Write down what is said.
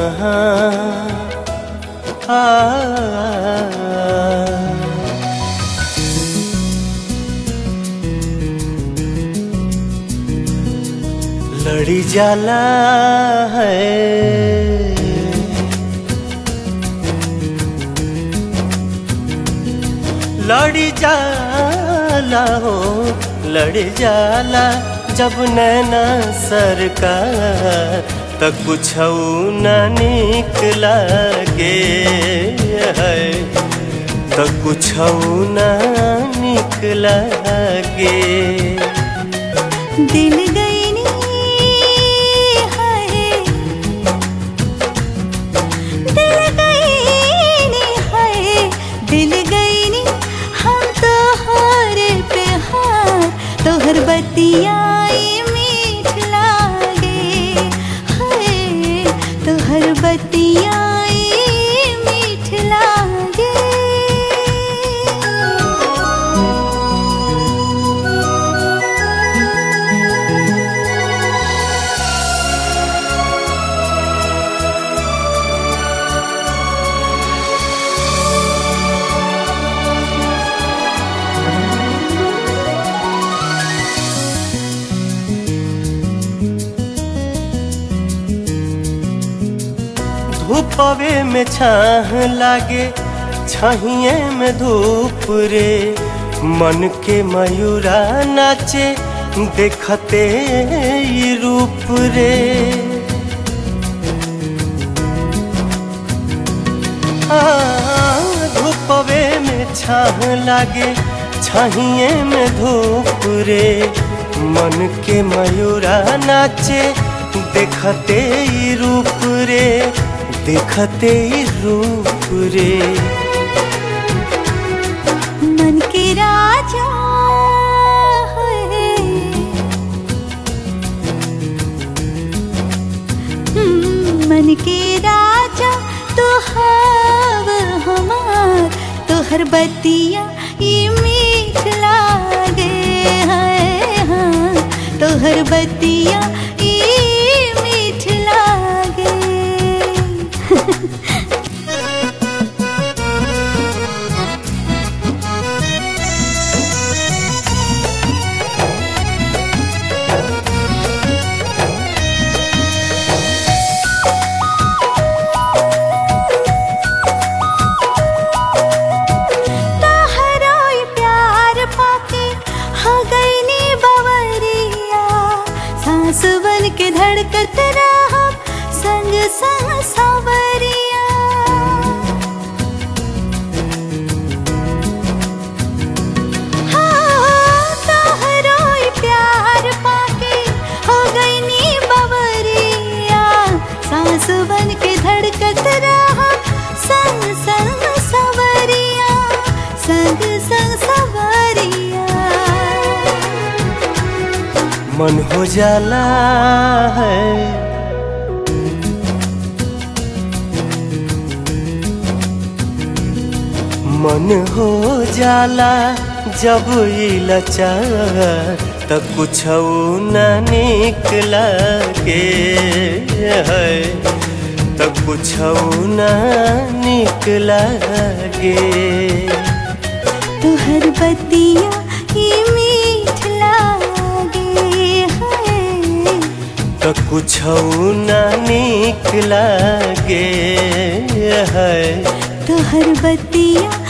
लड़ी जाला है लड़ी जाला हो लड़ी जाला जब नैना सरकार तक कुछ न निक लागे है तक कुछ न निक लागे दिल गई तोहर बतिया मीठ लागे हाय तोहर बतिया मीठ लागे धूपवे में छाह लागे छाहिए में धूप रे मन के मयूरा नाचे देखते ही रूप रे धूपवे में छाह लागे छाहिए में धूप रे मन के मयूरा नाचे देखते ही रूप रे देखते ही रूप रे मन के राजा है मन के राजा तो हव हमार तोहर बतिया ये मीठ लागे है हाँ तोहर बतिया बन के धड़कत रहा संग संग सावरिया हाँ तोहरो प्यार पाके हो गई नी बवरिया सांस बन के धड़कत रहा संग संग सावरिया संग संग सावरिया मन हो जाला है मन हो जाला जब ये लाचार तब कुछ न निक लागे है तब कुछ न निक लागे तोहर बतिया ये मीठ लागे है तब कुछ न निक लागे है तोहर बतिया